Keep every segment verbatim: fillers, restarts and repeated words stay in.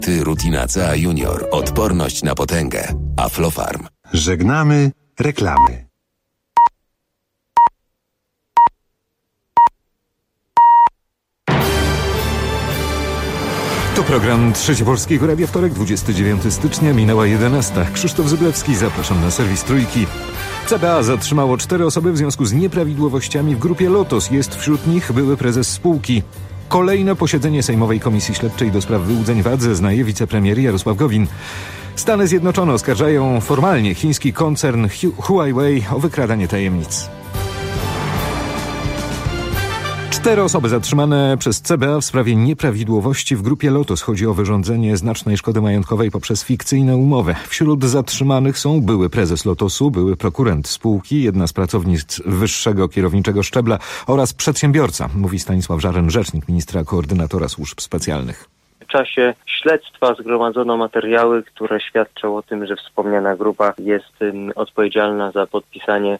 Ty Rutina C A Junior. Odporność na potęgę. Aflofarm. Żegnamy reklamy. To program Trzeci Polskiego Radia, wtorek, dwudziestego dziewiątego stycznia, minęła jedenasta. Krzysztof Zyblewski, zapraszam na serwis Trójki. C B A zatrzymało cztery osoby w związku z nieprawidłowościami w grupie Lotos. Jest wśród nich były prezes spółki. Kolejne posiedzenie Sejmowej Komisji Śledczej do spraw wyłudzeń V A T zeznaje wicepremier Jarosław Gowin. Stany Zjednoczone oskarżają formalnie chiński koncern Huawei o wykradanie tajemnic. Cztery osoby zatrzymane przez C B A w sprawie nieprawidłowości w grupie Lotos. Chodzi o wyrządzenie znacznej szkody majątkowej poprzez fikcyjne umowy. Wśród zatrzymanych są były prezes Lotosu, były prokurent spółki, jedna z pracownic wyższego kierowniczego szczebla oraz przedsiębiorca, mówi Stanisław Żaren, rzecznik ministra koordynatora służb specjalnych. W czasie śledztwa zgromadzono materiały, które świadczą o tym, że wspomniana grupa jest um, odpowiedzialna za podpisanie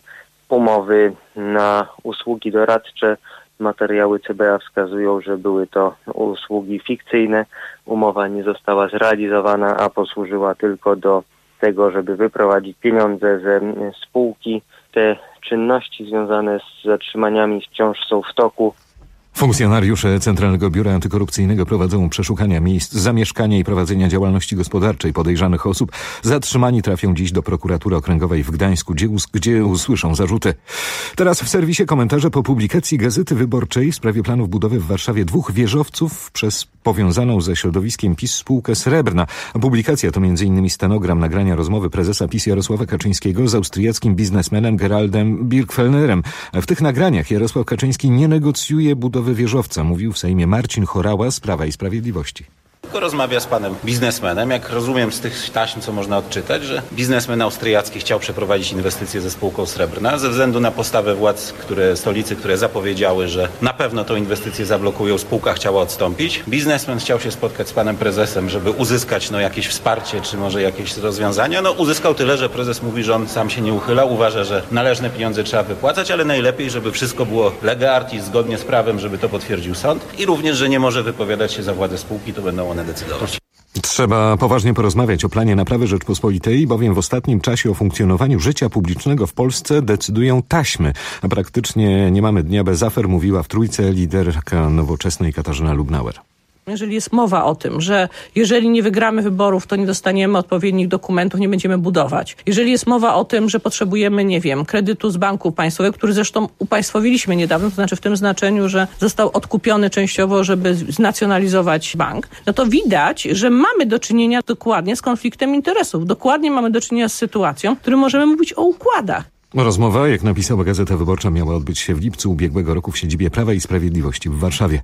umowy na usługi doradcze. Materiały C B A wskazują, że były to usługi fikcyjne. Umowa nie została zrealizowana, a posłużyła tylko do tego, żeby wyprowadzić pieniądze ze spółki. Te czynności związane z zatrzymaniami wciąż są w toku. Funkcjonariusze Centralnego Biura Antykorupcyjnego prowadzą przeszukania miejsc zamieszkania i prowadzenia działalności gospodarczej podejrzanych osób. Zatrzymani trafią dziś do prokuratury okręgowej w Gdańsku, gdzie, us- gdzie usłyszą zarzuty. Teraz w serwisie komentarze po publikacji Gazety Wyborczej w sprawie planów budowy w Warszawie dwóch wieżowców przez powiązaną ze środowiskiem PiS spółkę Srebrna. Publikacja to między innymi stenogram nagrania rozmowy prezesa PiS Jarosława Kaczyńskiego z austriackim biznesmenem Geraldem Birgfellnerem. W tych nagraniach Jarosław Kaczyński nie negocjuje budowy wieżowca, mówił w Sejmie Marcin Chorała z Prawa i Sprawiedliwości. Tylko rozmawia z panem biznesmenem. Jak rozumiem z tych taśm, co można odczytać, że biznesmen austriacki chciał przeprowadzić inwestycje ze spółką Srebrna ze względu na postawę władz które, stolicy, które zapowiedziały, że na pewno tą inwestycję zablokują, spółka chciała odstąpić. Biznesmen chciał się spotkać z panem prezesem, żeby uzyskać no, jakieś wsparcie, czy może jakieś rozwiązania. No uzyskał tyle, że prezes mówi, że on sam się nie uchyla, uważa, że należne pieniądze trzeba wypłacać, ale najlepiej, żeby wszystko było lege artis, zgodnie z prawem, żeby to potwierdził sąd i również, że nie może wypowiadać się za władzę spółki, to będą one decydować. Trzeba poważnie porozmawiać o planie naprawy Rzeczpospolitej, bowiem w ostatnim czasie o funkcjonowaniu życia publicznego w Polsce decydują taśmy. A praktycznie nie mamy dnia bez afer, mówiła w Trójce liderka Nowoczesnej Katarzyna Lubnauer. Jeżeli jest mowa o tym, że jeżeli nie wygramy wyborów, to nie dostaniemy odpowiednich dokumentów, nie będziemy budować. Jeżeli jest mowa o tym, że potrzebujemy, nie wiem, kredytu z banku państwowego, który zresztą upaństwowiliśmy niedawno, to znaczy w tym znaczeniu, że został odkupiony częściowo, żeby znacjonalizować bank, no to widać, że mamy do czynienia dokładnie z konfliktem interesów. Dokładnie mamy do czynienia z sytuacją, w której możemy mówić o układach. Rozmowa, jak napisała Gazeta Wyborcza, miała odbyć się w lipcu ubiegłego roku w siedzibie Prawa i Sprawiedliwości w Warszawie.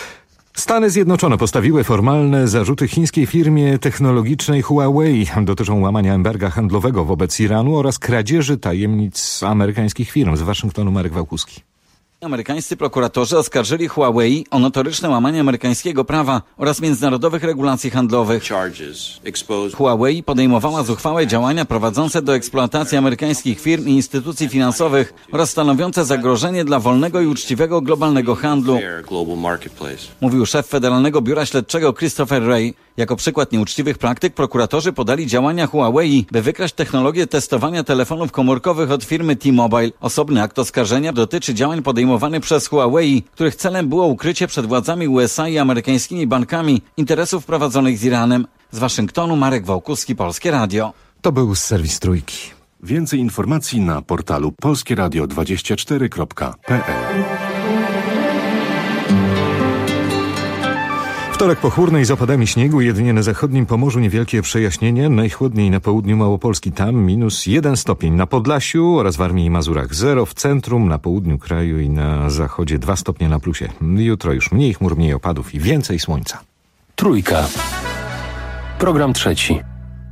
Stany Zjednoczone postawiły formalne zarzuty chińskiej firmie technologicznej Huawei. Dotyczą łamania embarga handlowego wobec Iranu oraz kradzieży tajemnic amerykańskich firm. Z Waszyngtonu Marek Wałkuski. Amerykańscy prokuratorzy oskarżyli Huawei o notoryczne łamanie amerykańskiego prawa oraz międzynarodowych regulacji handlowych. Huawei podejmowała zuchwałe działania prowadzące do eksploatacji amerykańskich firm i instytucji finansowych oraz stanowiące zagrożenie dla wolnego i uczciwego globalnego handlu, mówił szef Federalnego Biura Śledczego Christopher Wray. Jako przykład nieuczciwych praktyk prokuratorzy podali działania Huawei, by wykraść technologię testowania telefonów komórkowych od firmy T-Mobile. Osobny akt oskarżenia dotyczy działań podejmowanych przez Huawei, których celem było ukrycie przed władzami U S A i amerykańskimi bankami interesów prowadzonych z Iranem. Z Waszyngtonu Marek Wałkuski, Polskie Radio. To był serwis Trójki. Więcej informacji na portalu polskie radio dwadzieścia cztery kropka p l. Wtorek pochmurny i z opadami śniegu, jedynie na zachodnim Pomorzu niewielkie przejaśnienie, najchłodniej na południu Małopolski, tam minus jeden stopień, na Podlasiu oraz w Warmii i Mazurach zero, w centrum, na południu kraju i na zachodzie dwa stopnie na plusie. Jutro już mniej chmur, mniej opadów i więcej słońca. Trójka. Program trzeci.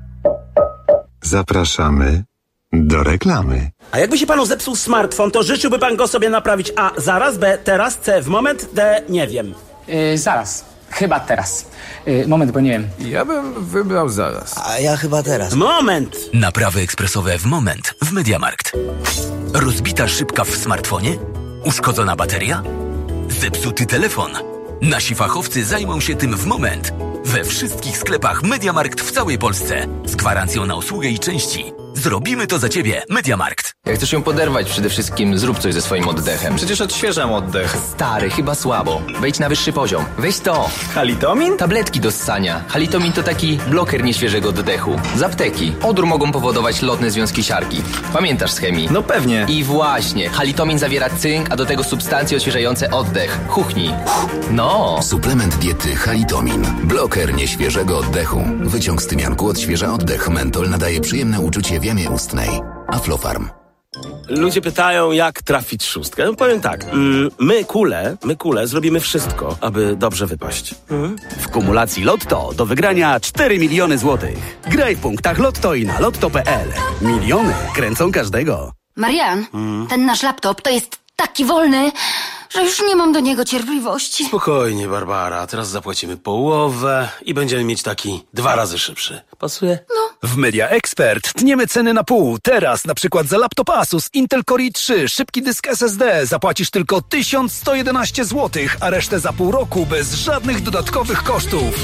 Zapraszamy do reklamy. A jakby się panu zepsuł smartfon, to życzyłby pan go sobie naprawić A zaraz, B teraz, C w moment, D nie wiem. Yy, zaraz. Chyba teraz. Yy, moment, bo nie wiem. Ja bym wybrał zaraz. A ja chyba teraz. Moment! Naprawy ekspresowe w moment w MediaMarkt. Rozbita szybka w smartfonie? Uszkodzona bateria? Zepsuty telefon? Nasi fachowcy zajmą się tym w moment. We wszystkich sklepach MediaMarkt w całej Polsce. Z gwarancją na usługę i części. Zrobimy to za Ciebie. MediaMarkt. Jak chcesz ją poderwać, przede wszystkim zrób coś ze swoim oddechem. Przecież odświeżam oddech. Stary, chyba słabo. Wejdź na wyższy poziom. Weź to. Halitomin? Tabletki do ssania. Halitomin to taki bloker nieświeżego oddechu. Z apteki. Odór mogą powodować lotne związki siarki. Pamiętasz z chemii? No pewnie. I właśnie. Halitomin zawiera cynk, a do tego substancje odświeżające oddech. Chuchnij. No. Suplement diety Halitomin. Bloker nieświeżego oddechu. Wyciąg z tymianku odświeża oddech. Mentol nadaje przyjemne uczucie w jamie ustnej. Aflofarm. Ludzie pytają, jak trafić szóstkę. No powiem tak, mm, my kule, my kule zrobimy wszystko, aby dobrze wypaść. Mhm. W kumulacji Lotto do wygrania cztery miliony złotych. Graj w punktach Lotto i na lotto kropka p l. Miliony kręcą każdego. Marian, Mhm. ten nasz laptop to jest taki wolny, że już nie mam do niego cierpliwości. Spokojnie, Barbara, teraz zapłacimy połowę i będziemy mieć taki dwa razy szybszy. Pasuje? W Media Expert tniemy ceny na pół. Teraz na przykład za laptop Asus Intel Core i trzy, szybki dysk S S D zapłacisz tylko tysiąc sto jedenaście złotych, a resztę za pół roku bez żadnych dodatkowych kosztów.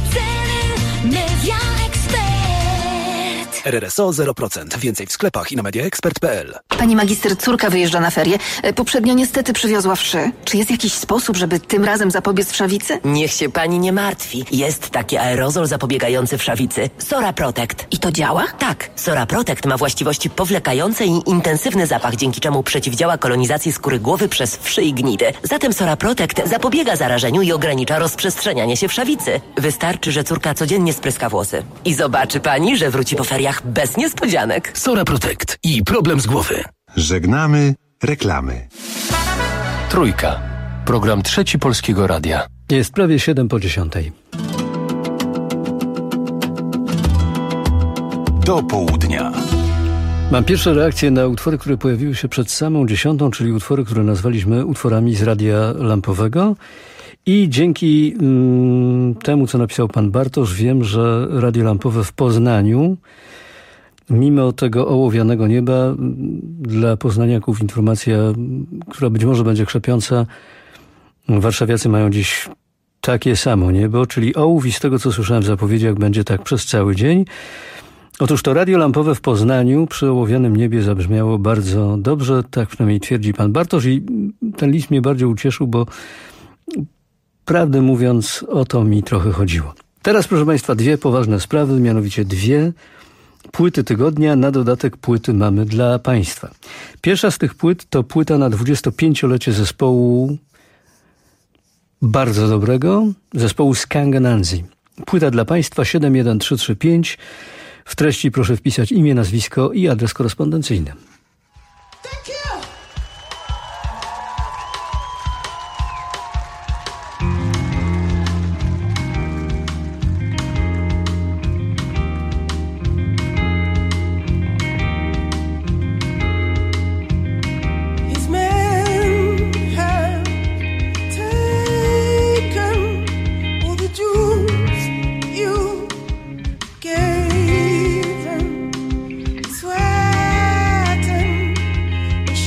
R R S O zero procent. Więcej w sklepach i na mediaexpert kropka p l. Pani magister, córka wyjeżdża na ferie. Poprzednio niestety przywiozła wszy. Czy jest jakiś sposób, żeby tym razem zapobiec wszawicy? Niech się pani nie martwi. Jest taki aerozol zapobiegający wszawicy. Sora Protect. I to działa? Tak. Sora Protect ma właściwości powlekające i intensywny zapach, dzięki czemu przeciwdziała kolonizacji skóry głowy przez wszy i gnidy. Zatem Sora Protect zapobiega zarażeniu i ogranicza rozprzestrzenianie się wszawicy. Wystarczy, że córka codziennie spryska włosy. I zobaczy pani, że wróci po feriach bez niespodzianek. Sora Protect i problem z głowy. Żegnamy reklamy. Trójka. Program Trzeci Polskiego Radia. Jest prawie siedem po dziesiątej. Do południa. Mam pierwsze reakcje na utwory, które pojawiły się przed samą dziesiątą, czyli utwory, które nazwaliśmy utworami z Radia Lampowego. I dzięki mm, temu, co napisał pan Bartosz, wiem, że Radio Lampowe w Poznaniu, mimo tego ołowianego nieba, dla poznaniaków informacja, która być może będzie krzepiąca, warszawiacy mają dziś takie samo niebo, czyli ołów, i z tego, co słyszałem w zapowiedziach, będzie tak przez cały dzień. Otóż to Radio Lampowe w Poznaniu przy ołowianym niebie zabrzmiało bardzo dobrze, tak przynajmniej twierdzi pan Bartosz, i ten list mnie bardziej ucieszył, bo prawdę mówiąc, o to mi trochę chodziło. Teraz, proszę państwa, dwie poważne sprawy, mianowicie dwie płyty tygodnia, na dodatek płyty mamy dla państwa. Pierwsza z tych płyt to płyta na dwudziestopięciolecie zespołu bardzo dobrego, zespołu Skanga Anansi. Płyta dla państwa siedem jeden trzy trzy pięć. W treści proszę wpisać imię, nazwisko i adres korespondencyjny. Sweating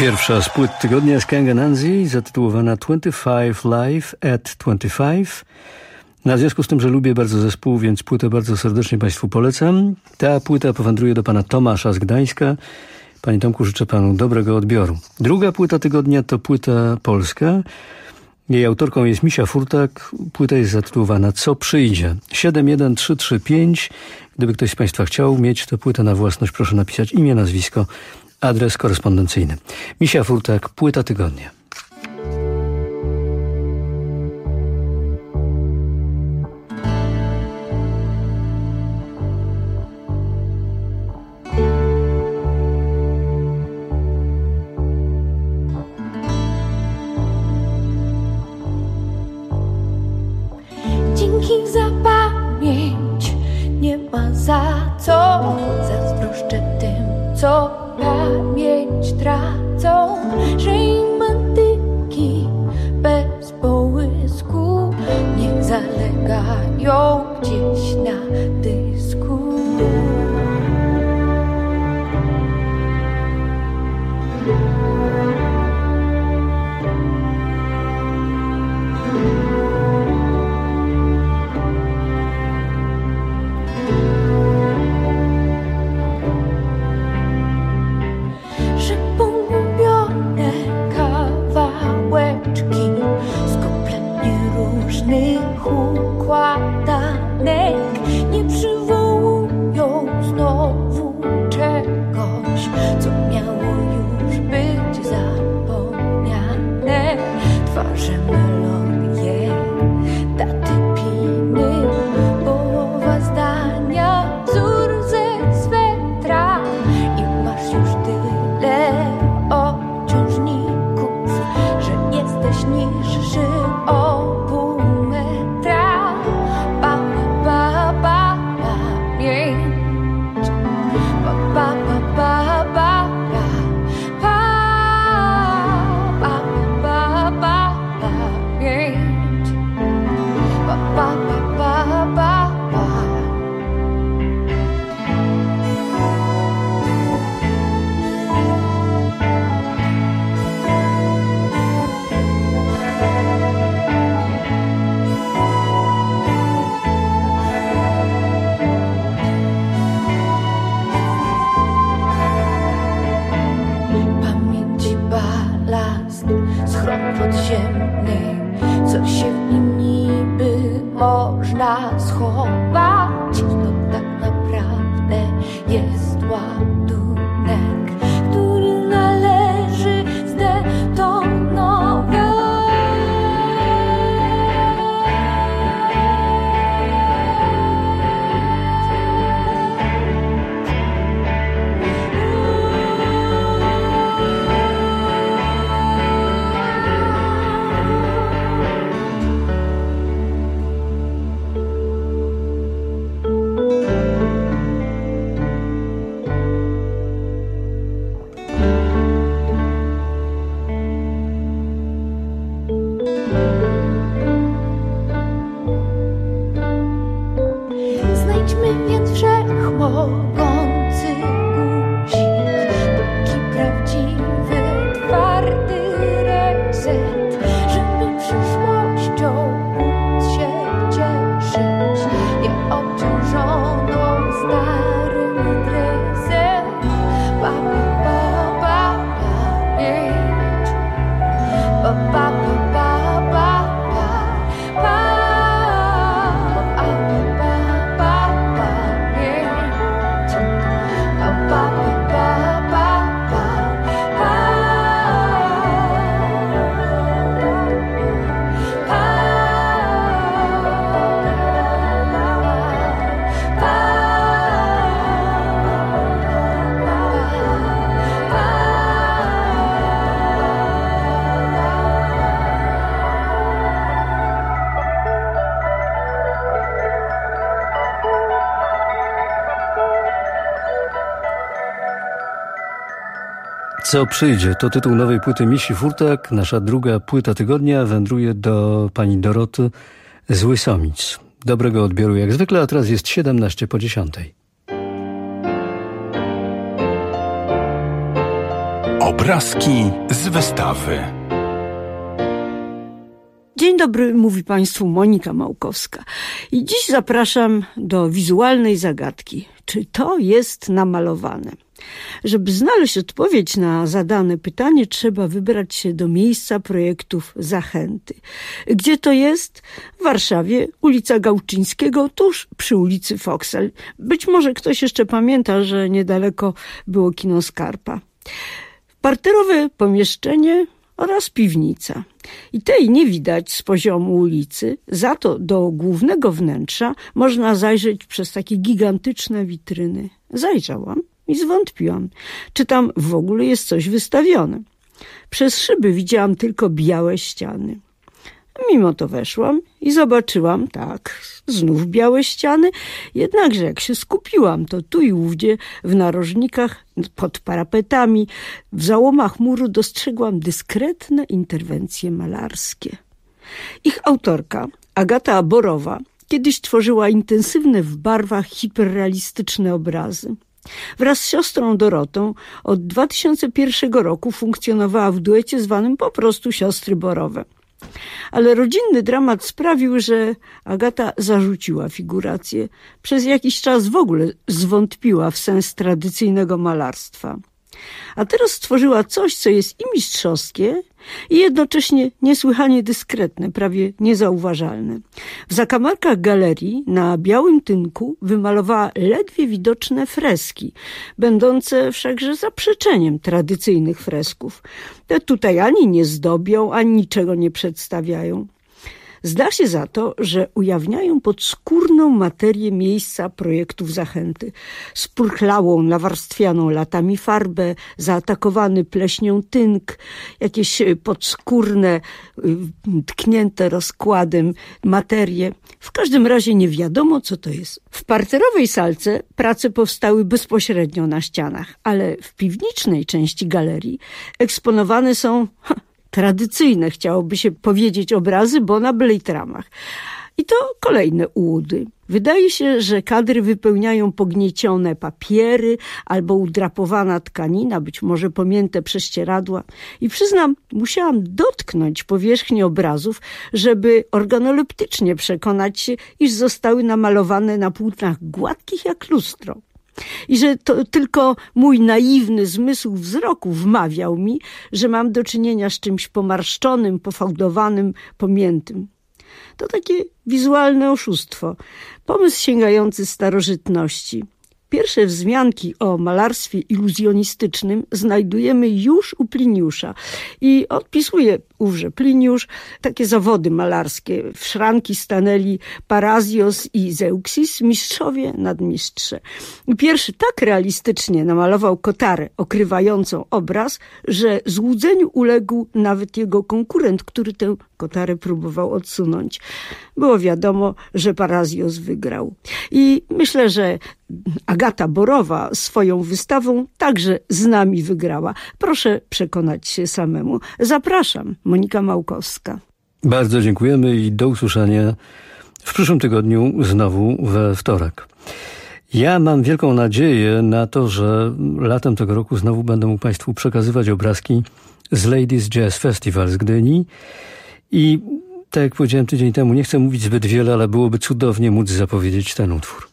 Pierwsza z płyt tygodnia z Kang and Anzi, zatytułowana twenty-five Live at twenty-five. Na związku z tym, że lubię bardzo zespół, więc płytę bardzo serdecznie Państwu polecam. Ta płyta powędruje do pana Tomasza z Gdańska. Panie Tomku, życzę panu dobrego odbioru. Druga płyta tygodnia to płyta polska. Jej autorką jest Misia Furtak. Płyta jest zatytułowana Co przyjdzie? siedem jeden trzy trzy pięć. Gdyby ktoś z Państwa chciał mieć tę płytę na własność, proszę napisać imię, nazwisko, adres korespondencyjny. Misia Furtak, płyta tygodnia. Dzięki za pamięć, nie ma za co. Zazdroszczę tym, co pamięć tracą, że im antyki bez połysku niech zalegają gdzieś na dysku. Układanek nie przywołują znowu czegoś, co miało już być zapomniane. Twarze melodie, daty piny, połowa zdania, wzór ze swetra i masz już tyle obciążników, że jesteś niższy o pół metra. Pa, pa, pa, pamięć. Pa, pa, pa, pa, pa, pa, pa, pa, pa, pamięć. Pa, pa, pa, pa, pa, pa. Pamięci balast, schron podziemny, co się w nim niby można schować, to tak naprawdę jest ładunek, który należy zdetonować. Znajdźmy więc wszechmogący guzik, taki prawdziwy, twardy reset, żeby przyszłością móc się cieszyć, nieobciążoną starym dresem. Pa, pa, pa, pamięć. Pa, pa, pa, pa, pa, pa, pa, pa, pa, pamięć. Pa, pa, pa, pa, pa, pa, Co przyjdzie? To tytuł nowej płyty Misi Furtak. Nasza druga płyta tygodnia wędruje do pani Doroty z Łysomic. Dobrego odbioru jak zwykle, a teraz jest siedemnaście po dziesiątej. O Obrazki z wystawy. Dzień dobry, mówi Państwu Monika Małkowska. I dziś zapraszam do wizualnej zagadki. Czy to jest namalowane? Żeby znaleźć odpowiedź na zadane pytanie, trzeba wybrać się do miejsca projektów Zachęty. Gdzie to jest? W Warszawie, ulica Gałczyńskiego, tuż przy ulicy Foksel. Być może ktoś jeszcze pamięta, że niedaleko było kino Skarpa. Parterowe pomieszczenie oraz piwnica. I tej nie widać z poziomu ulicy, za to do głównego wnętrza można zajrzeć przez takie gigantyczne witryny. Zajrzałam i zwątpiłam, czy tam w ogóle jest coś wystawione. Przez szyby widziałam tylko białe ściany. Mimo to weszłam i zobaczyłam, tak, znów białe ściany, jednakże jak się skupiłam, to tu i ówdzie w narożnikach, pod parapetami, w załomach muru dostrzegłam dyskretne interwencje malarskie. Ich autorka, Agata Borowa, kiedyś tworzyła intensywne w barwach hiperrealistyczne obrazy. Wraz z siostrą Dorotą od dwa tysiące pierwszego roku funkcjonowała w duecie zwanym po prostu Siostry Borowe. Ale rodzinny dramat sprawił, że Agata zarzuciła figurację. Przez jakiś czas w ogóle zwątpiła w sens tradycyjnego malarstwa. A teraz stworzyła coś, co jest i mistrzowskie, i jednocześnie niesłychanie dyskretne, prawie niezauważalne. W zakamarkach galerii na białym tynku wymalowała ledwie widoczne freski, będące wszakże zaprzeczeniem tradycyjnych fresków. Te tutaj ani nie zdobią, ani niczego nie przedstawiają. Zda się za to, że ujawniają podskórną materię miejsca projektów Zachęty. Spurchlałą, nawarstwianą latami farbę, zaatakowany pleśnią tynk, jakieś podskórne, tknięte rozkładem materie. W każdym razie nie wiadomo, co to jest. W parterowej salce prace powstały bezpośrednio na ścianach, ale w piwnicznej części galerii eksponowane są ha, tradycyjne, chciałoby się powiedzieć, obrazy, bo na blejtramach. I to kolejne ułudy. Wydaje się, że kadry wypełniają pogniecione papiery albo udrapowana tkanina, być może pomięte prześcieradła. I przyznam, musiałam dotknąć powierzchni obrazów, żeby organoleptycznie przekonać się, iż zostały namalowane na płótnach gładkich jak lustro. I że to tylko mój naiwny zmysł wzroku wmawiał mi, że mam do czynienia z czymś pomarszczonym, pofałdowanym, pomiętym. To takie wizualne oszustwo, pomysł sięgający starożytności. Pierwsze wzmianki o malarstwie iluzjonistycznym znajdujemy już u Pliniusza i odpisuje ówże Pliniusz takie zawody malarskie. W szranki stanęli Parazjos i Zeuxis, mistrzowie nadmistrze. I pierwszy tak realistycznie namalował kotarę okrywającą obraz, że złudzeniu uległ nawet jego konkurent, który tę kotarę próbował odsunąć. Było wiadomo, że Parazjos wygrał. I myślę, że Agata Borowa swoją wystawą także z nami wygrała. Proszę przekonać się samemu. Zapraszam, Monika Małkowska. Bardzo dziękujemy i do usłyszenia w przyszłym tygodniu znowu we wtorek. Ja mam wielką nadzieję na to, że latem tego roku znowu będę mógł Państwu przekazywać obrazki z Ladies Jazz Festival z Gdyni i tak jak powiedziałem tydzień temu, nie chcę mówić zbyt wiele, ale byłoby cudownie móc zapowiedzieć ten utwór.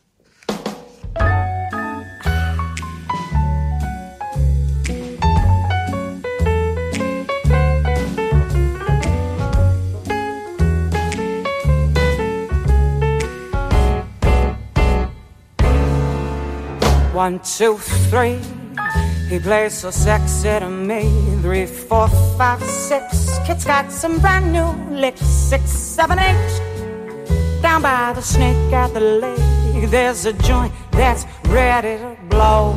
One, two, three. He plays so sexy to me. Three, four, five, six. Kid's got some brand new licks. Six, seven, eight. Down by the snake at the lake, there's a joint that's ready to blow.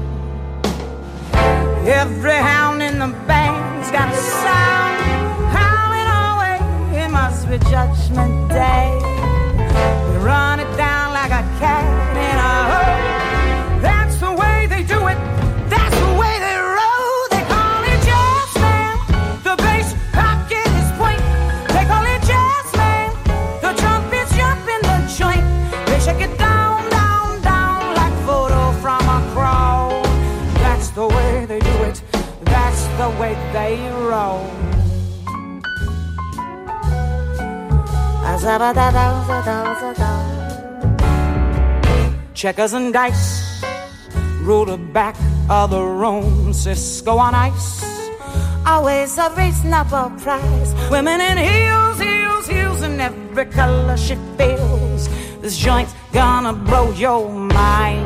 Every hound in the band's got a sound howling away. It must be Judgment Day. We run it down like a cat in a hole. That's the way they do it. That's the way they roll. They call it jazz man. The bass pocket is point. They call it jazz man. The trumpets jump in the joint. They shake it down, down, down like photo from a crowd. That's the way they do it. That's Checkers and dice, rule the back of the room, Cisco on ice, always a reasonable price. Women in heels, heels, heels, in every color she feels. This joint's gonna blow your mind.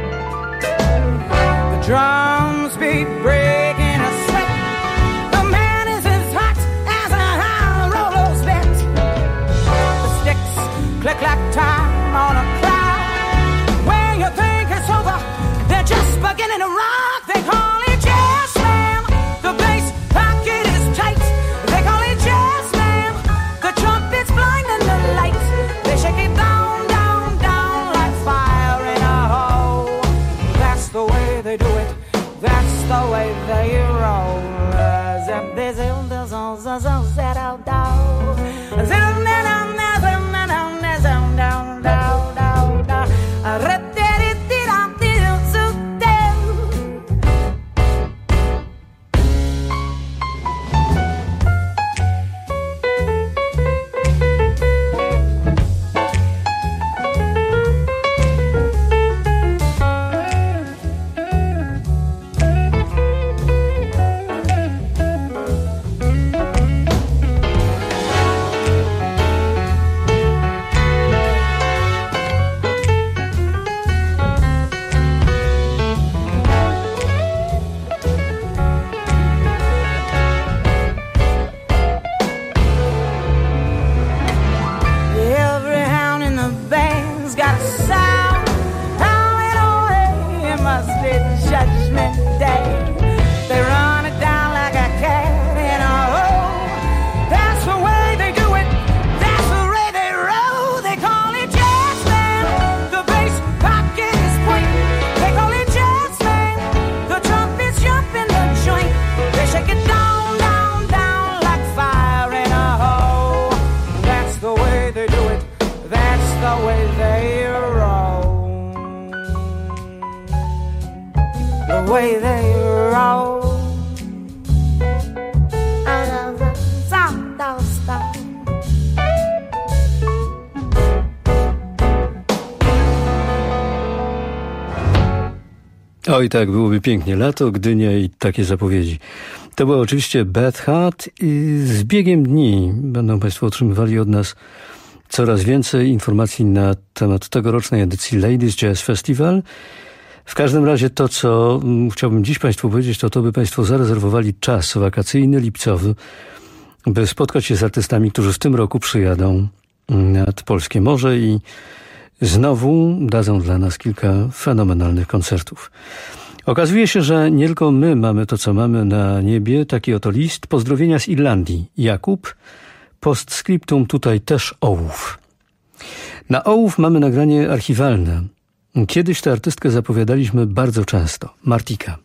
The drums beat breaking a sweat. The man is as hot as a high roller's bent. The sticks click like time on a cloud. When you think it's over, they're just beginning to rock. They call it jazz slam. The bass pocket is tight. They call it jazz slam. The trumpet's blinding the light. They shake it down, down, down like fire in a hole. That's the way they do it. That's the way they roll. Zip, zip, zip, zip, zip, zip, down, down. Zip, down, down, down, down, down, down, down, down, down. Oj tak, byłoby pięknie. Lato, Gdynia i takie zapowiedzi. To była oczywiście Beth Hart i z biegiem dni będą Państwo otrzymywali od nas coraz więcej informacji na temat tegorocznej edycji Ladies Jazz Festival. W każdym razie to, co chciałbym dziś Państwu powiedzieć, to to, by Państwo zarezerwowali czas wakacyjny, lipcowy, by spotkać się z artystami, którzy w tym roku przyjadą nad polskie morze i znowu dadzą dla nas kilka fenomenalnych koncertów. Okazuje się, że nie tylko my mamy to, co mamy na niebie. Taki oto list. Pozdrowienia z Irlandii. Jakub. Postscriptum tutaj też ołów. Na ołów mamy nagranie archiwalne. Kiedyś tę artystkę zapowiadaliśmy bardzo często. Martika.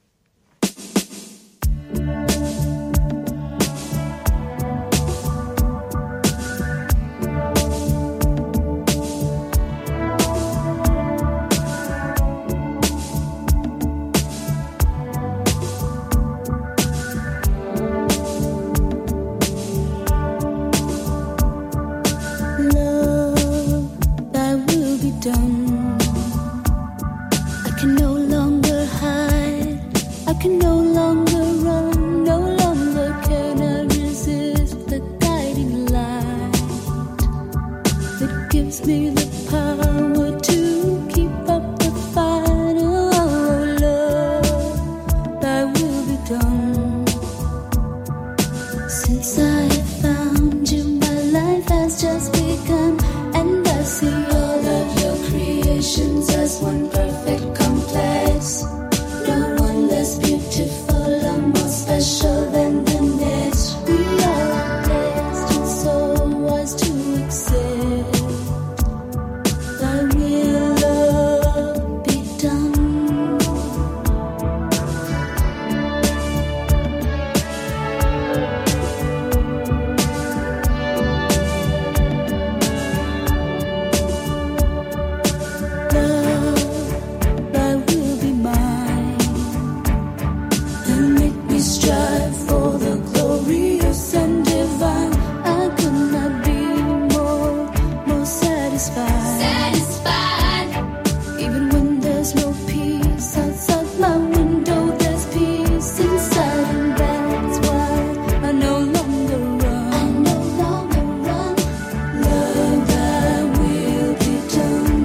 satisfied. Satisfied. Even when there's no peace outside my window, there's peace inside, and that's why I no longer run. I no longer run. Love, thy will be done.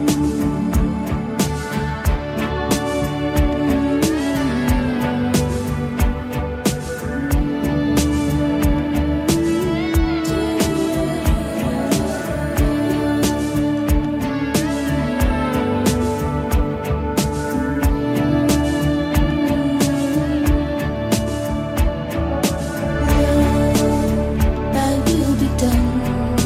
Thy will be done.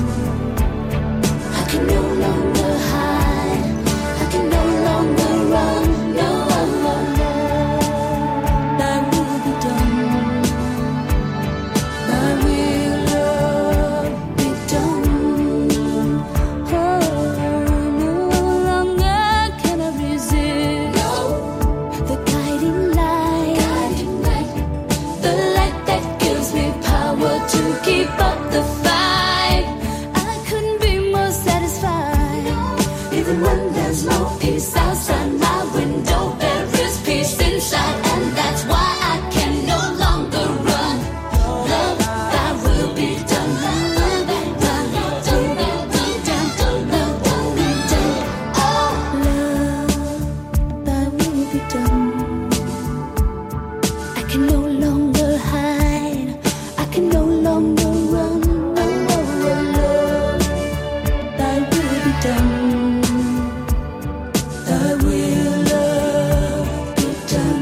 I can no longer hide. I can no longer run. No, thy will be done. Thy will, Lord, be done. Oh, no longer can I resist the guiding light. Guiding light. The light that gives me power to keep up the fight. I couldn't be more satisfied. Even when there's no peace outside my window, there is peace inside, and that's why I can no longer run. Love, thy will be done. Love, thy will be done. Love, thy will be done. Oh, love, thy will be done. I can no longer hide. I can no longer run. No, love, thy will be done. Thy will, love, be done.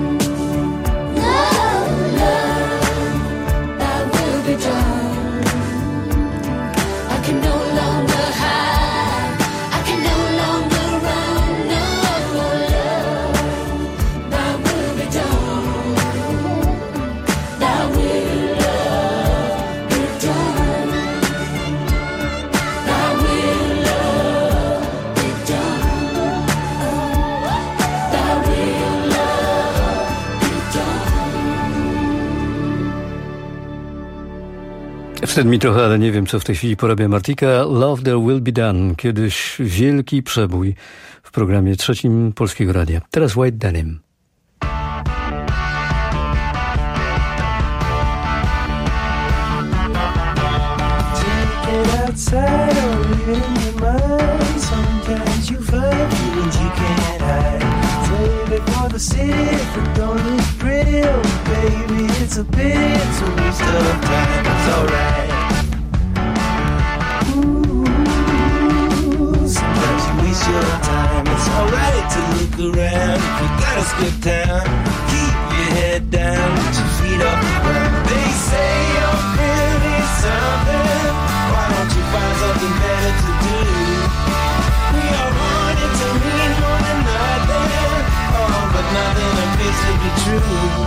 Love, love, thy will be done. I can no longer hide. I can no longer run. No, love, thy will be done. Thy will, love, be done. Thy will, love, be done. Thy will, love, be done. Wstyd mi trochę, ale nie wiem, co w tej chwili porabia Martika. Love There Will Be Done. Kiedyś wielki przebój w programie trzecim Polskiego Radia. Teraz White Denim. Take it outside or leave it in your mind. Sometimes you find feelings you can't hide. Save it for the city if it don't look real. Baby, it's a pity, it's a waste of time. It's alright. Ooh, sometimes you waste your time. It's alright to look around. If you gotta skip town, keep your head down, with your feet off the ground. They say you're really something. Why don't you find something better to do? We all want it to mean more than nothing. Oh, but nothing appears to be true.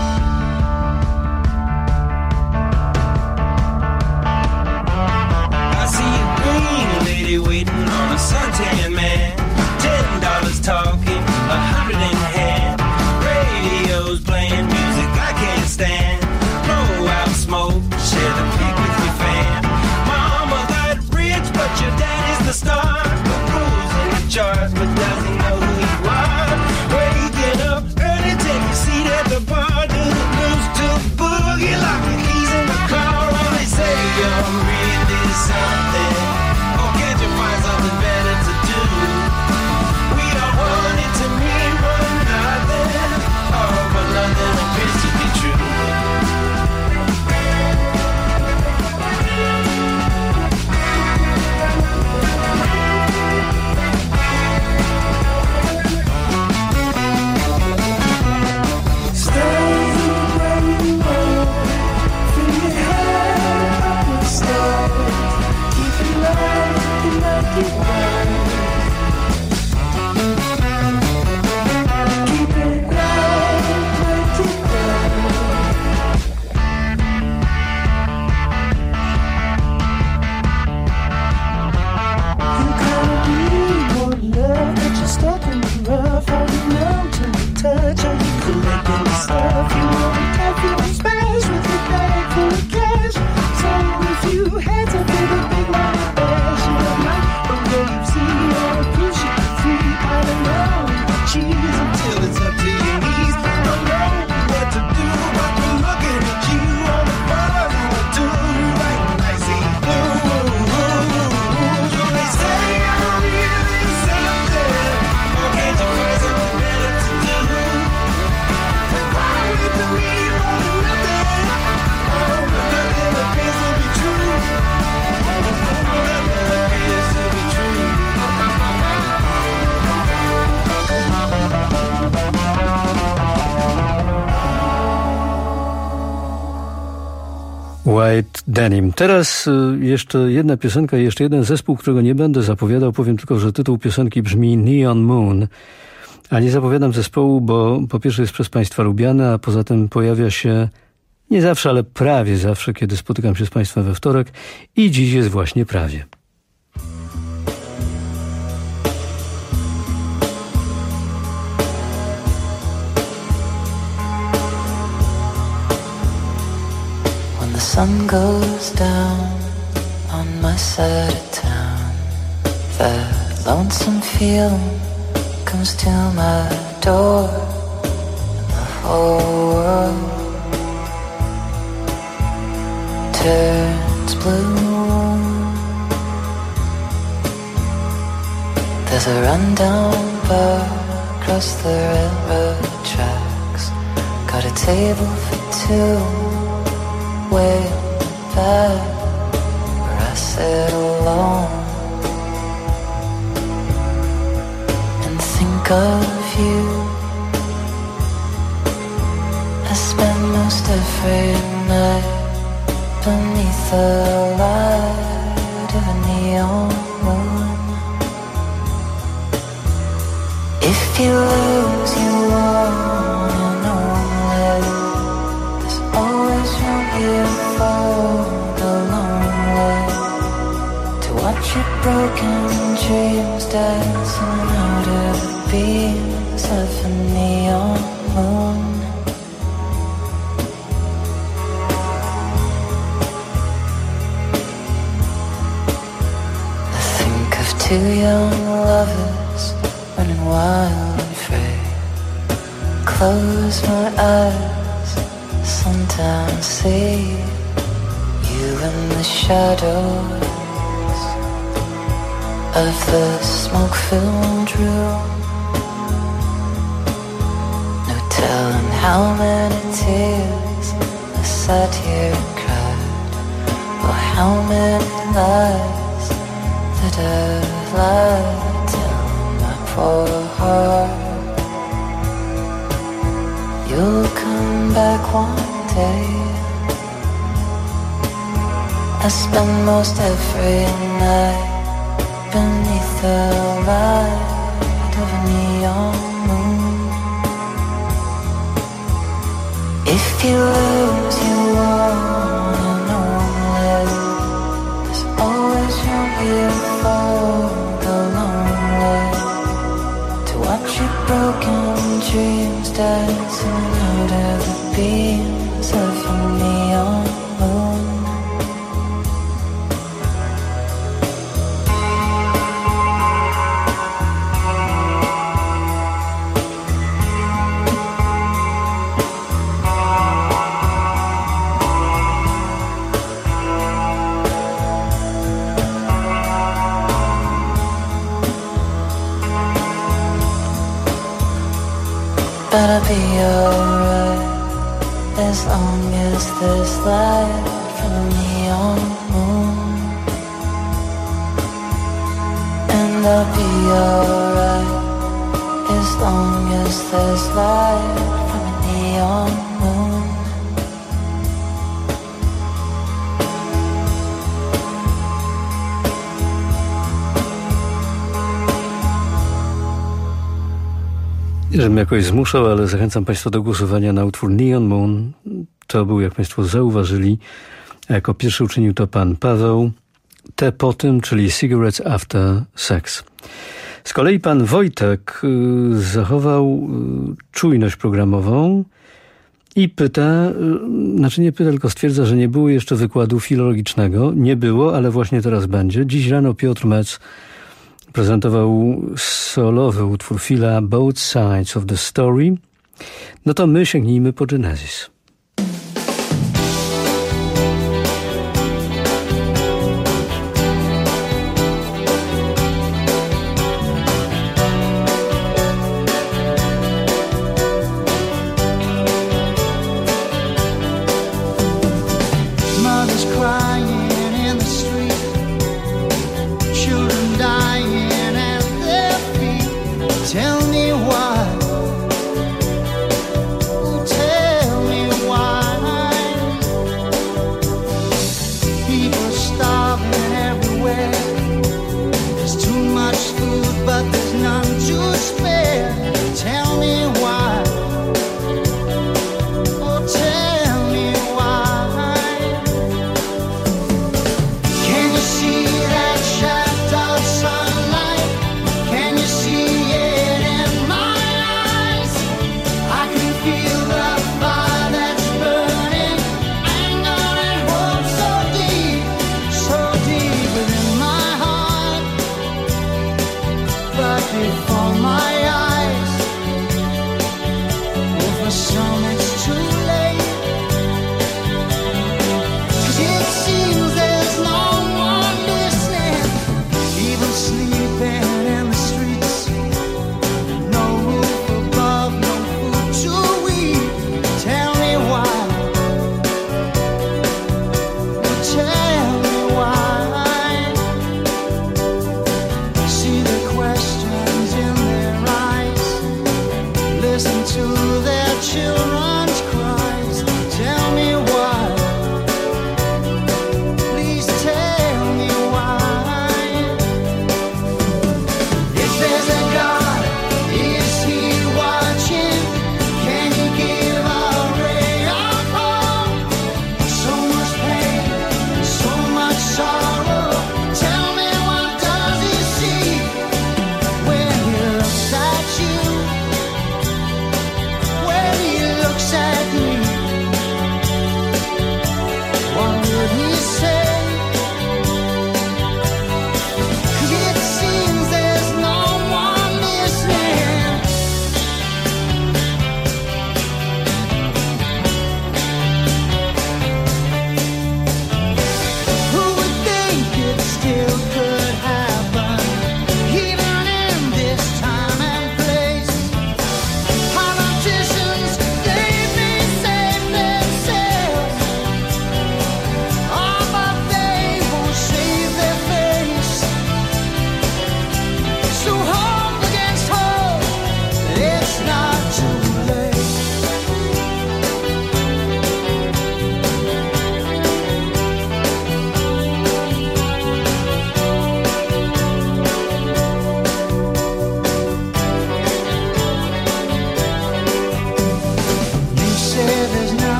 I see a green lady waiting on a suntan man. Ten dollars talking, a hundred in hand. Radio's playing music I can't stand. Blow out smoke, share the peak with your fan. Mama got rich, but your daddy's the star. The rules in the charts, but doesn't know who you are. Waking up early, take a seat at the bar. Do the blues to boogie, lock the keys in the car. All they say you're really something. Oh, can't you find something better to do? We all want it to mean more than nothing. Oh, but nothing appears to be true. White Denim. Teraz jeszcze jedna piosenka i jeszcze jeden zespół, którego nie będę zapowiadał. Powiem tylko, że tytuł piosenki brzmi Neon Moon. A nie zapowiadam zespołu, bo po pierwsze jest przez Państwa lubiany, a poza tym pojawia się nie zawsze, ale prawie zawsze, kiedy spotykam się z Państwem we wtorek i dziś jest właśnie prawie. When the sun goes down on my side of town, that lonesome feeling comes to my door, and the whole world turns blue. There's a rundown bar across the railroad tracks, got a table for two way in the back, where I sit alone and think of you. I spend most every night beneath the light of a neon moon. If you lose, you won, and only there's always room here for the lonely to watch your broken dreams dancing out of the beams of a neon moon. Two young lovers running wild and free. Close my eyes, sometimes see you in the shadows of the smoke-filled room. No telling how many tears I sat here and cried, or how many lies that I've lied to my poor heart. You'll come back one day. I spend most every night beneath the light of a neon moon. If you lose, you won, and only there's always room here for the lonely to watch your broken dreams dancing out of the beams of a neon moon. But I'll be alright as long as there's light from a neon moon. And I'll be alright as long as there's light from a neon moon. Żebym jakoś zmuszał, ale zachęcam Państwa do głosowania na utwór Neon Moon. To był, jak Państwo zauważyli, jako pierwszy uczynił to pan Paweł. Te po tym, czyli Cigarettes After Sex. Z kolei pan Wojtek y, zachował y, czujność programową i pyta, y, znaczy nie pyta, tylko stwierdza, że nie było jeszcze wykładu filologicznego. Nie było, ale właśnie teraz będzie. Dziś rano Piotr Metz prezentował solowy utwór Phila Both Sides of the Story. No to my sięgnijmy po Genesis. Mothers crying in the street, children dying at their feet. Tell me why, oh, tell me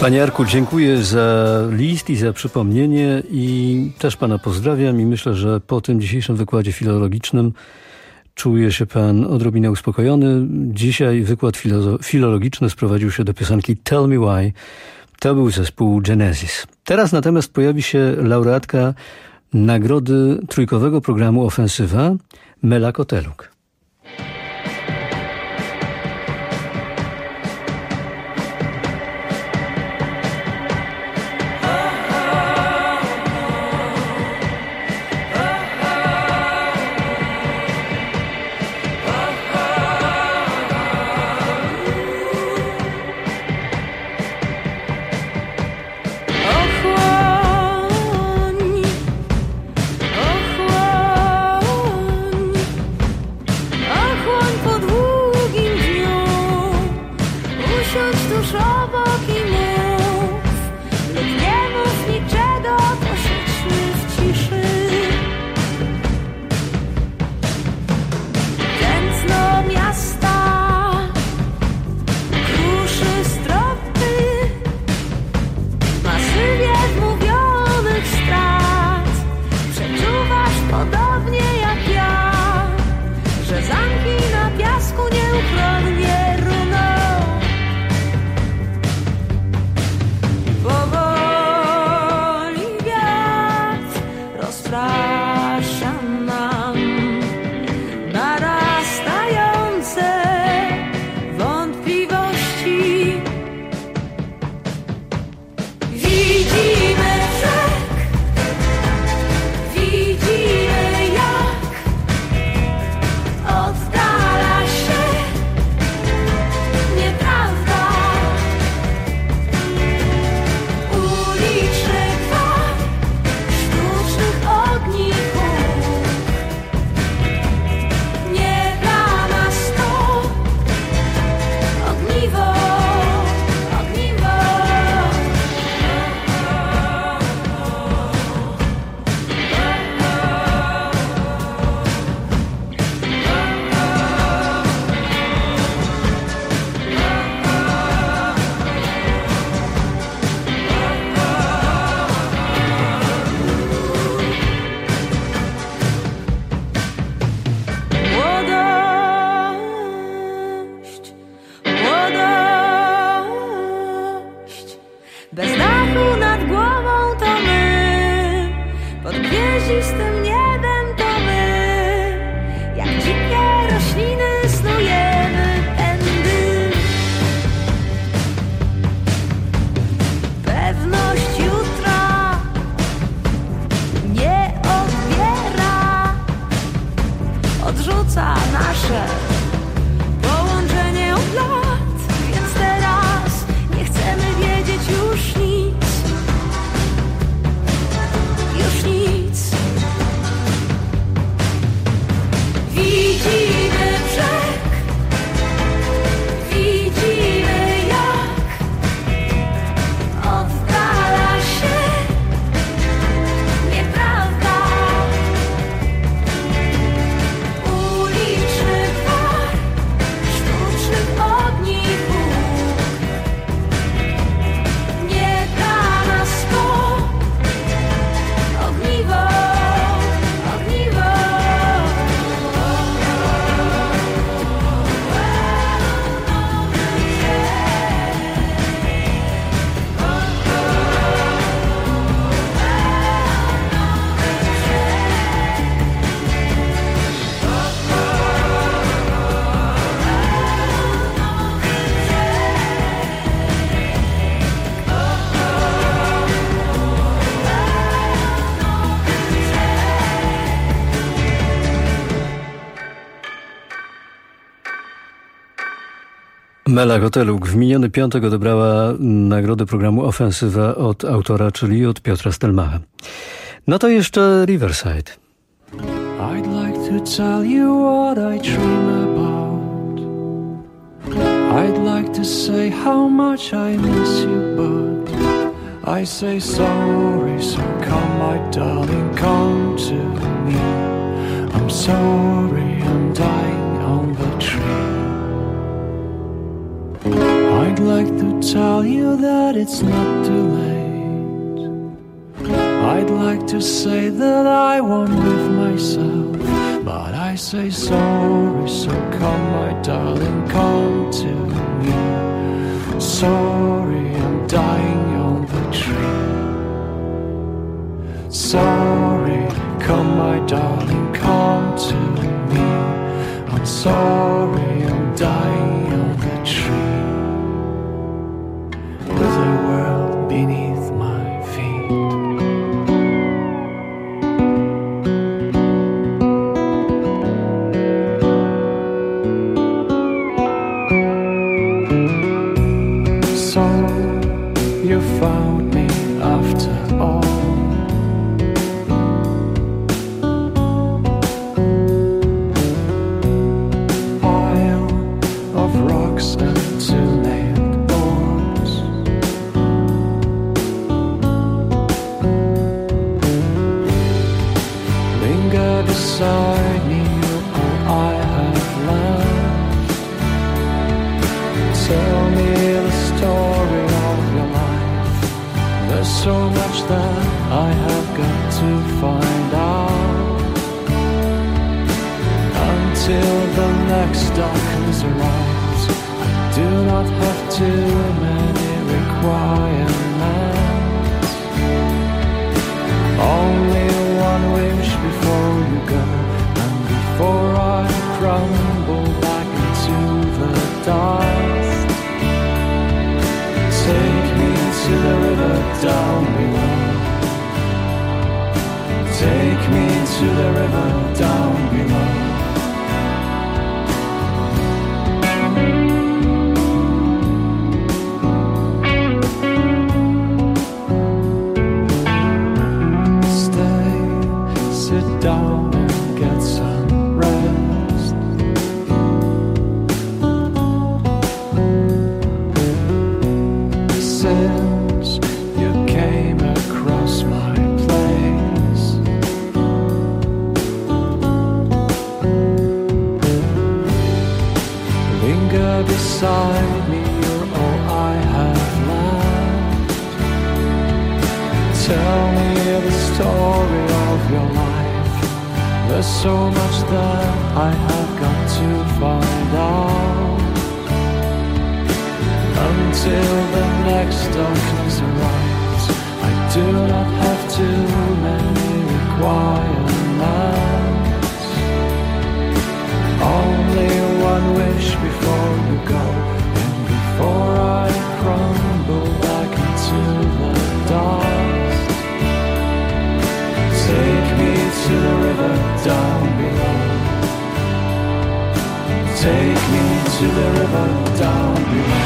Panie Jarku, dziękuję za list i za przypomnienie i też pana pozdrawiam i myślę, że po tym dzisiejszym wykładzie filologicznym czuje się pan odrobinę uspokojony. Dzisiaj wykład filo- filologiczny sprowadził się do piosenki Tell Me Why. To był zespół Genesis. Teraz natomiast pojawi się laureatka nagrody trójkowego programu Ofensywa, Mela Koteluk. Mela Koteluk w miniony piątek odebrała nagrodę programu Ofensywa od autora, czyli od Piotra Stelmacha. No to jeszcze Riverside. I'd like to tell you what I dream about. I'd like to say how much I miss you, but I say sorry, so come my darling, come to me. I'm sorry, I'm dying on the tree. I'd like to tell you that it's not too late. I'd like to say that I won't with myself, but I say sorry, so come my darling, come to me. Sorry, I'm dying on the tree. Sorry, come my darling, come to me. I'm sorry, I'm dying on the tree. With the world beneath my feet. So you found me after all. Pile of rocks and two-nailed boards. Linger beside me, all I have left. Tell me the story of your life. There's so much that I have got to find out. Until the next darkness arrives, I do not have too many requirements. Only one wish before you go, and before I crumble back into the dust. Take me to the river down below. Take me to the river down below. Stay, sit down and get some rest. Since you came across my place, linger beside me, you're all I have left. Tell me the story of your life. There's so much that I have got to find out. Until the next darkness arrives, I do not have too many requirements. Only one wish before you go, and before I crumble back into the dust. Take me to the river down below. Take me to the river down below.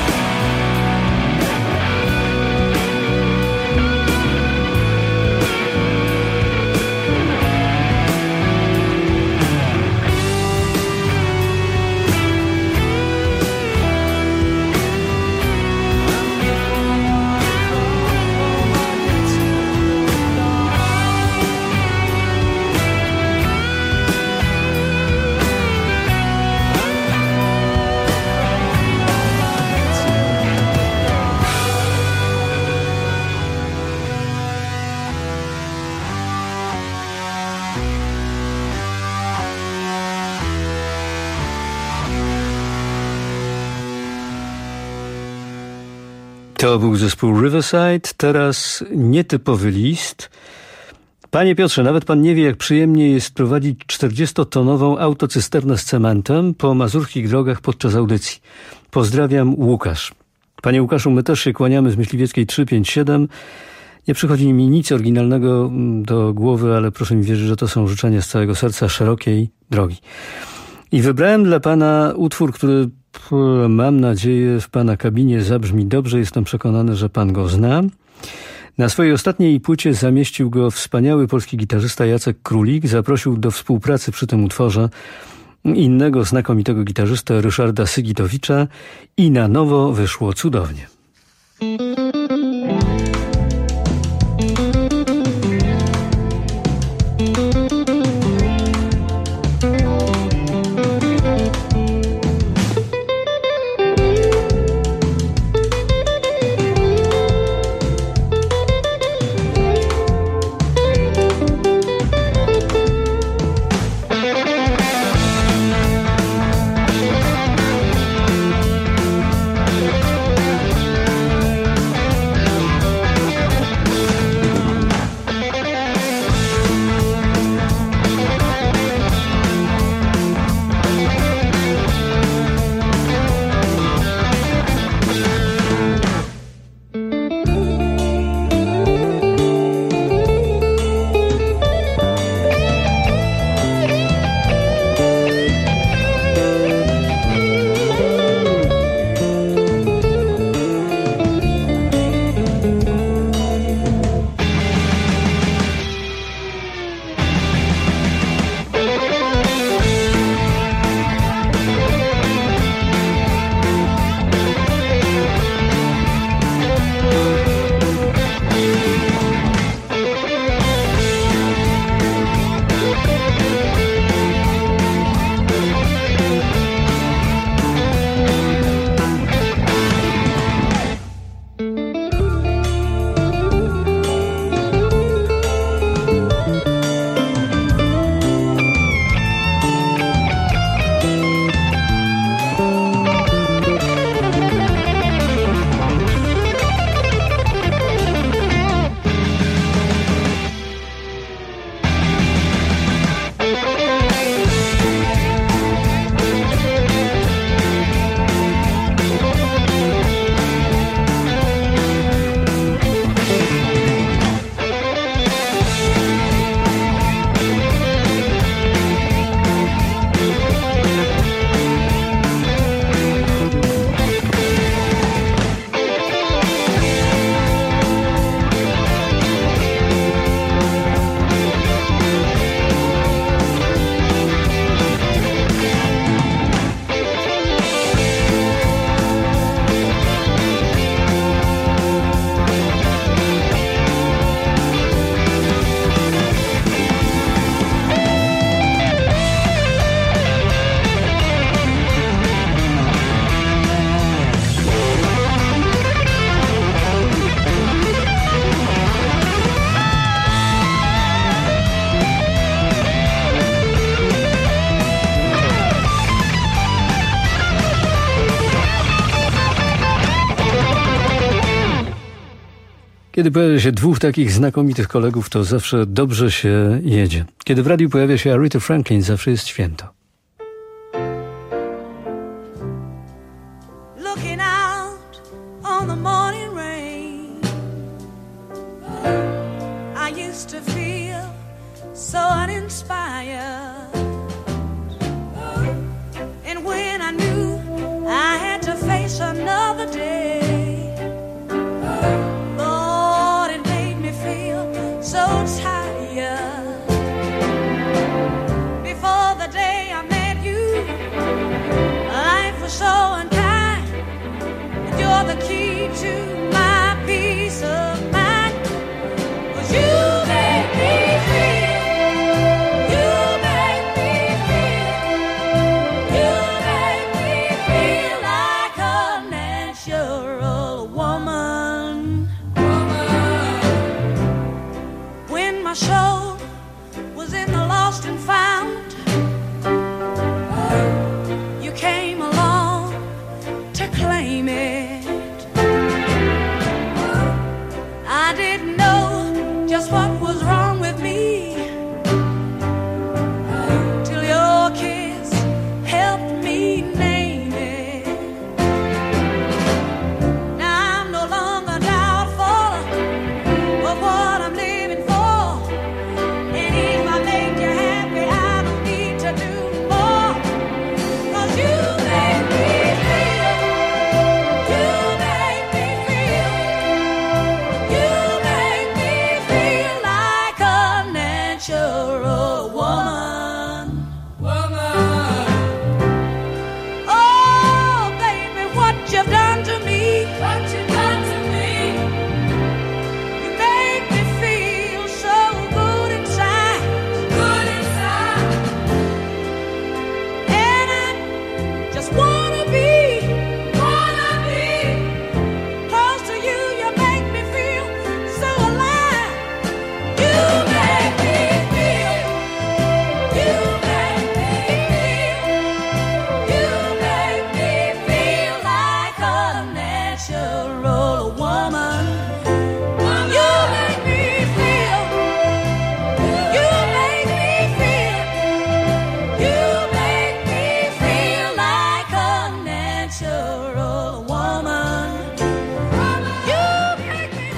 To był zespół Riverside, teraz nietypowy list. Panie Piotrze, nawet pan nie wie, jak przyjemnie jest prowadzić czterdziestotonową autocysternę z cementem po mazurskich drogach podczas audycji. Pozdrawiam, Łukasz. Panie Łukaszu, my też się kłaniamy z Myśliwieckiej trzy pięć siedem. Nie przychodzi mi nic oryginalnego do głowy, ale proszę mi wierzyć, że to są życzenia z całego serca szerokiej drogi. I wybrałem dla pana utwór, który mam nadzieję w pana kabinie zabrzmi dobrze. Jestem przekonany, że pan go zna. Na swojej ostatniej płycie zamieścił go wspaniały polski gitarzysta Jacek Królik. Zaprosił do współpracy przy tym utworze innego znakomitego gitarzystę Ryszarda Sygitowicza i na nowo wyszło cudownie. Kiedy pojawia się dwóch takich znakomitych kolegów, to zawsze dobrze się jedzie. Kiedy w radiu pojawia się Aretha Franklin, zawsze jest święto. Looking out on the morning rain, I used to feel so uninspired. And when I knew I had to face another day, Lord, it made me feel so tired. Before the day I met you, life was so unkind. And you're the key to my peace of mind. 'Cause you make me feel, you make me feel, you make me feel like a natural woman. When my soul was in the lost and found, you came along to claim it. I didn't know just what was wrong with me till your kiss helped me name it. Now I'm no longer doubtful of what I'm living for. And if I make you happy, I don't need to do more. 'Cause you make me feel, you make me feel, you make me feel like a natural woman. Woman. Oh, baby, what you've done to me. What you've done to me. You make me feel so good inside. Good inside. And I just wanna be, wanna be close to you. You make me feel so alive. You make me feel, you make me feel, you make me feel like a natural woman. You make me feel, you make me feel, you make me feel like a natural woman. You make me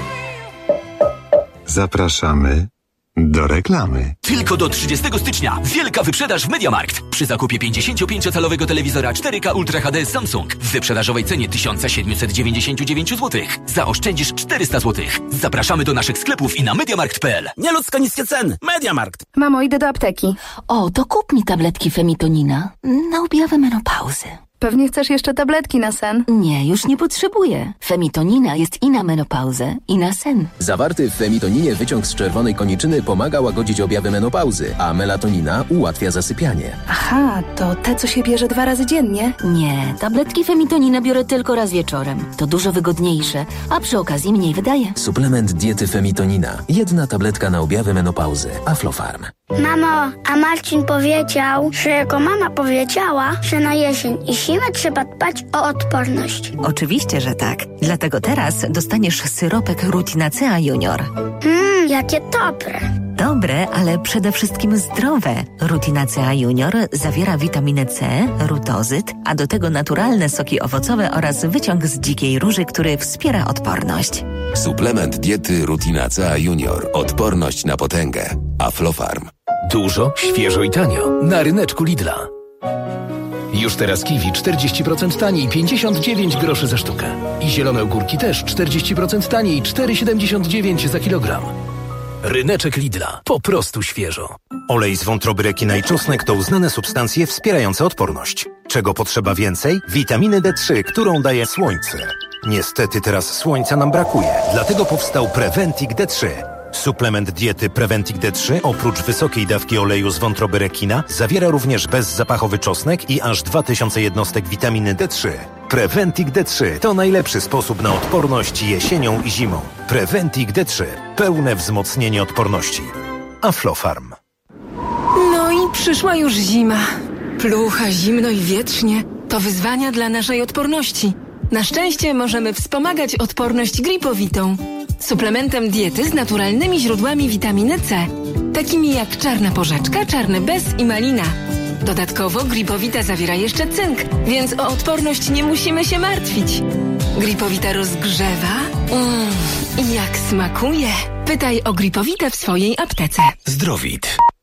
Zapraszamy do reklamy. Tylko do trzydziestego stycznia wielka wyprzedaż w MediaMarkt. Przy zakupie pięćdziesięciopięciocalowego telewizora cztery K Ultra H D Samsung w wyprzedażowej cenie tysiąc siedemset dziewięćdziesiąt dziewięć złotych zaoszczędzisz czterysta złotych. Zapraszamy do naszych sklepów i na mediamarkt kropka p l. Nieludzko niskie ceny. MediaMarkt. Mamo, idę do apteki. O, to kup mi tabletki Femitonina na objawy menopauzy. Pewnie chcesz jeszcze tabletki na sen? Nie, już nie potrzebuję. Femitonina jest i na menopauzę, i na sen. Zawarty w femitoninie wyciąg z czerwonej koniczyny pomaga łagodzić objawy menopauzy, a melatonina ułatwia zasypianie. Aha, to te, co się bierze dwa razy dziennie? Nie, tabletki Femitonina biorę tylko raz wieczorem. To dużo wygodniejsze, a przy okazji mniej wydaje. Suplement diety Femitonina. Jedna tabletka na objawy menopauzy. Aflofarm. Mamo, a Marcin powiedział, że jego mama powiedziała, że na jesień i zimę trzeba dbać o odporność. Oczywiście, że tak. Dlatego teraz dostaniesz syropek Rutinacea Junior. Mmm, jakie dobre. Dobre, ale przede wszystkim zdrowe. Rutinacea Junior zawiera witaminę C, rutozyt, a do tego naturalne soki owocowe oraz wyciąg z dzikiej róży, który wspiera odporność. Suplement diety Rutinacea Junior. Odporność na potęgę. Aflofarm. Dużo, świeżo i tanio. Na ryneczku Lidla. Już teraz kiwi czterdzieści procent taniej, pięćdziesiąt dziewięć groszy za sztukę. I zielone ogórki też czterdzieści procent taniej, cztery siedemdziesiąt dziewięć za kilogram. Ryneczek Lidla. Po prostu świeżo. Olej z wątroby rekina i czosnek to uznane substancje wspierające odporność. Czego potrzeba więcej? Witaminy D trzy, którą daje słońce. Niestety teraz słońca nam brakuje, dlatego powstał Preventic D trzy. Suplement diety Preventic D trzy oprócz wysokiej dawki oleju z wątroby rekina zawiera również bezzapachowy czosnek i aż dwa tysiące jednostek witaminy D trzy. Preventic D trzy to najlepszy sposób na odporność jesienią i zimą. Preventic D trzy. Pełne wzmocnienie odporności. Aflofarm. No i przyszła już zima. Plucha, zimno i wietrznie. To wyzwania dla naszej odporności. Na szczęście możemy wspomagać odporność gripowitą. Suplementem diety z naturalnymi źródłami witaminy C, takimi jak czarna porzeczka, czarny bez i malina. Dodatkowo Gripowita zawiera jeszcze cynk, więc o odporność nie musimy się martwić. Gripowita rozgrzewa. Mmm, jak smakuje. Pytaj o Gripowitę w swojej aptece. Zdrowit.